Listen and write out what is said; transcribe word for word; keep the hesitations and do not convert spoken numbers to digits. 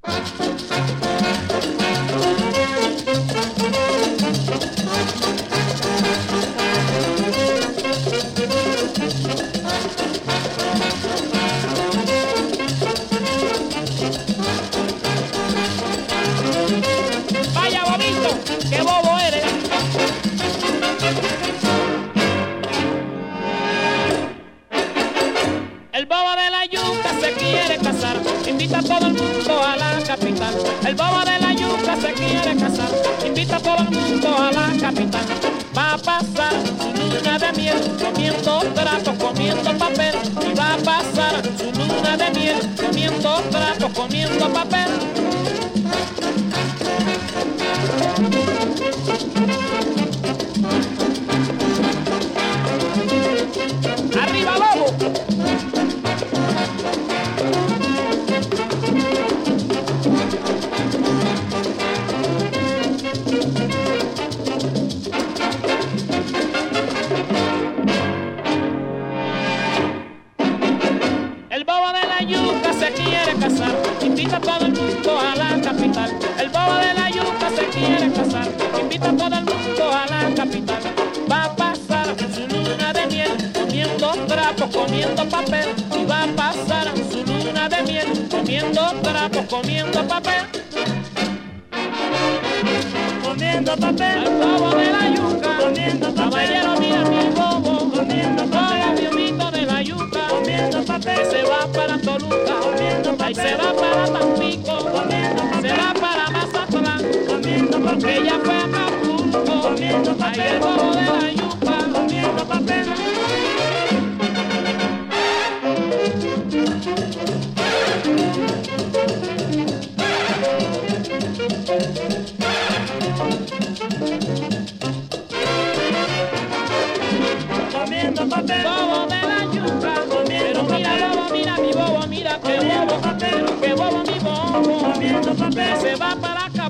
Vaya bobito, qué bobo eres. El bobo de la yuca se quiere casar, invita a todo el mundo a la capital. El bobo de la yuca se quiere casar, invita a todo el mundo a la capital. Va a pasar su luna de miel, comiendo trapo, comiendo papel. Y va a pasar su luna de miel, comiendo trapo, comiendo papel. ¡Arriba, bobo! El bobo de la yuca se quiere casar, invita a todo el mundo a la capital. El bobo de la yuca se quiere casar, invita a todo el mundo a la capital. Va a pasar su luna de miel, comiendo trapos, comiendo papel. Y va a pasar su luna de miel, comiendo trapos, comiendo papel. Comiendo papel, El bobo de la yuca, comiendo papel, caballero, mira mi bobo, comiendo bobo, papel, mi humito de la yuca, comiendo que papel, se va para Toluca, comiendo ahí se papel, va para Tampico, comiendo se va papel, para Mazatlán, comiendo que papel, ella fue a Acapulco, comiendo ahí el papel, bobo de la yuca. comiendo papel. Comiendo papel, Bobo de la yuca, pero mira bobo, mira mi bobo, mira qué bobo, pero qué bobo mi bobo, comiendo que papel, se va para Acapulco.